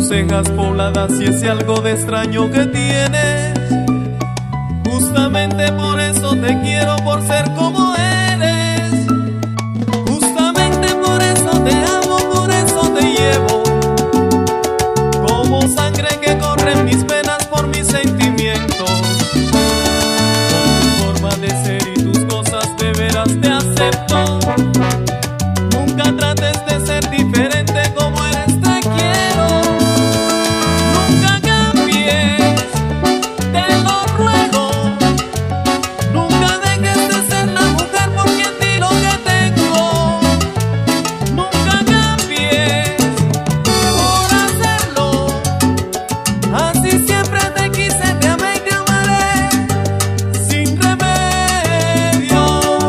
tus cejas pobladas y ese algo de extraño que tienes. Justamente por eso te quiero, por ser como eres. Justamente por eso te amo, por eso te llevo como sangre que corre en mis venas por mis sentimientos. Con tu forma de ser y tus cosas de veras te acepto. Nunca trates de ser diferente como eres, te quiero. Nunca cambies, te lo ruego. Nunca dejes de ser la mujer por quien di lo que tengo. Nunca cambies por hacerlo. Así siempre te quise, te amé y te amaré sin remedio.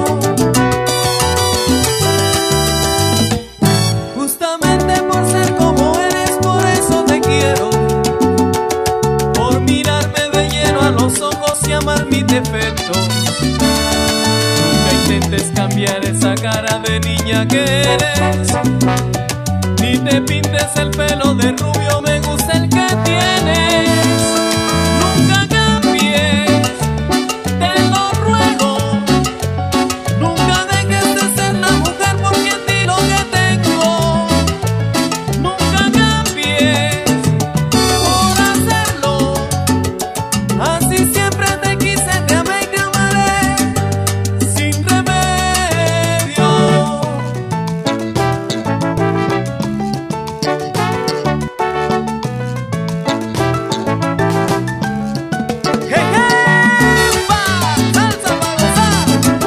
Justamente por ser como eres, por eso te quiero. Por mirarme de lleno a los ojos y amar mis defectos. Nunca intentes cambiar esa cara de niña que eres. Ni te pintes el pelo de rubio, me gusta el que tienes. Nunca cambies, te lo ruego. Nunca dejes de ser la mujer por quien di lo que tengo. Nunca cambies por hacerlo. Así siempre te quise, te amé y te amaré sin remedio. ¡Jejepa! ¡Salsa para gozar!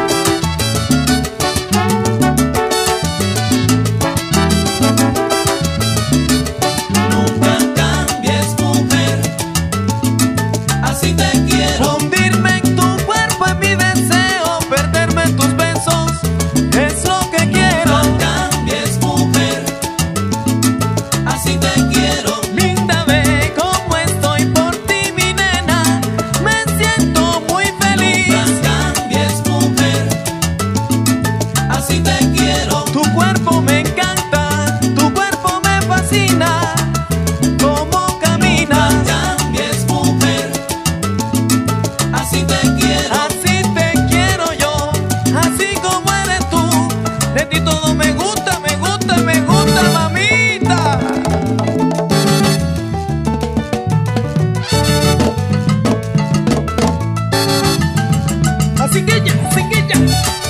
Nunca cambies, mujer, así te quiero. Hundirme en tu cuerpo es mi deseo, perderme en tus besos es lo que quiero. No cambies, mujer, así te quiero. Linda, ve cómo estoy por ti, mi nena, me siento muy feliz. Nunca cambies, mujer, así te quiero. Tu cuerpo me encanta, tu cuerpo me fascina, cómo caminas. No cambies, mujer, así te quiero. Así te quiero yo, así como eres tú. De ti todo me gusta, me gusta, me gusta, mamita. Así que ya, así que ya.